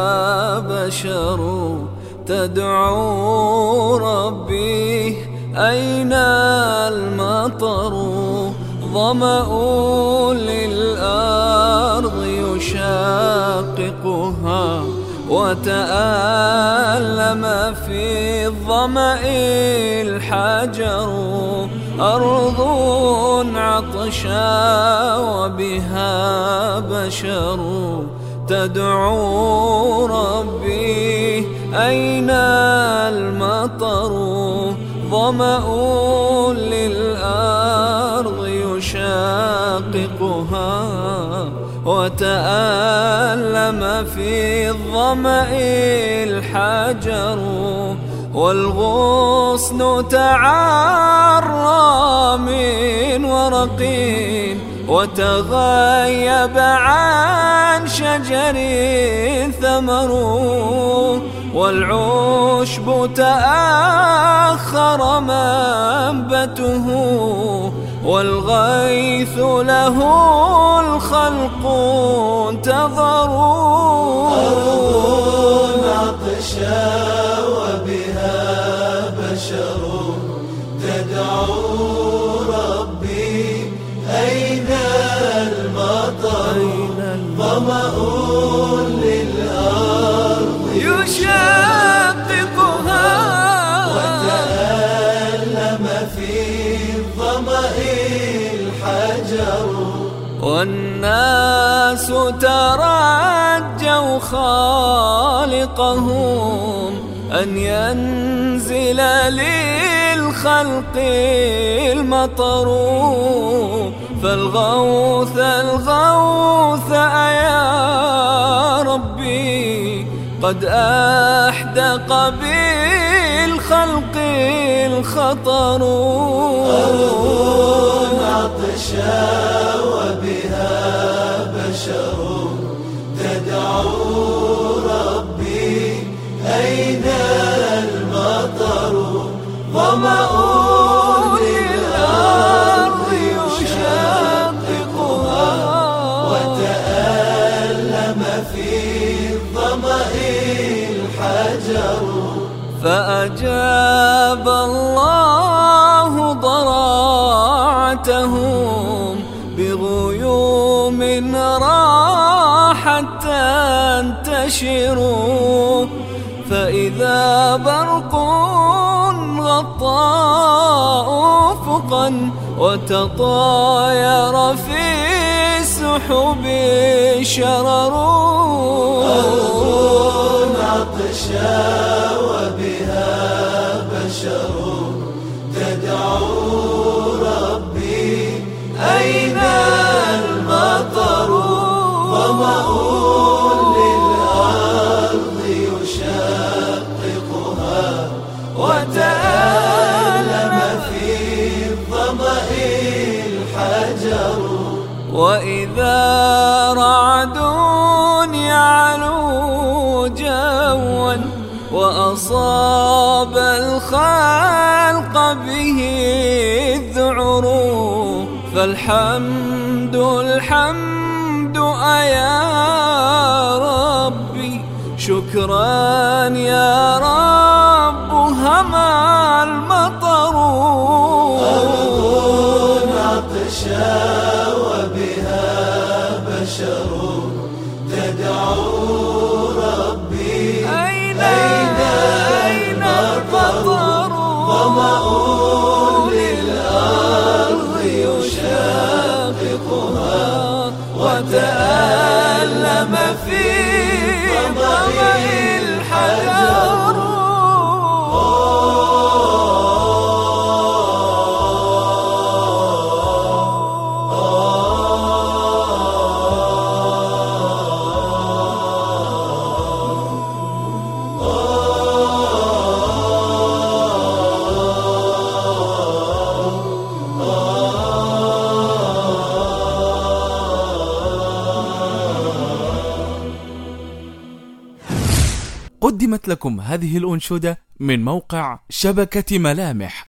بشر تدعو ربي أين المطر ظمأ للأرض يشاققها وتألم في الظمأ الحجر أرض عطشا وبها بشر تدعو ربي أين المطر ظمأ للأرض يشاققها وتألم في الظمأ الحجر والغصن تعرى من ورق وتغيب عن شجر ثمر والعشب تأخر منبته والغيث له الخلق انتظروا أرض عطشا وبها بشر تدعو ربي أين المطر ظمأ للأرض يشاققها وتألم في الظمأ الحجر والناس ترجوا خالقهم أن ينزل للخلق المطر فالغوث الغوث يا ربي قد أحدق بالخلق الخطر أرض عطشا وبها بشر تدعو ربي أين المطر ظمأ للأرض يشاققها وتألم في الظمأ الحجر فأجاب الله ضراعتهم بغيوم راحت تنتشر فإذا برق غطى أفقا وتطاير في السحب شرر أرض عطشا وبها بشر تدعو ربي أين المطر ظمأ للأرض يشاققها وتألم في الظمأ الحجر وإذا رعد يعلو جوا وأصاب الخلق به الذعر فالحمد الحمد أيا ربي شكرا يا رب هما المطر أرض عطشا وبها بشر تدعو ربي أين المطر ظمأ للأرض يشاققها وتألم في ظمأ الحجر قدمت لكم هذه الأنشودة من موقع شبكة ملامح.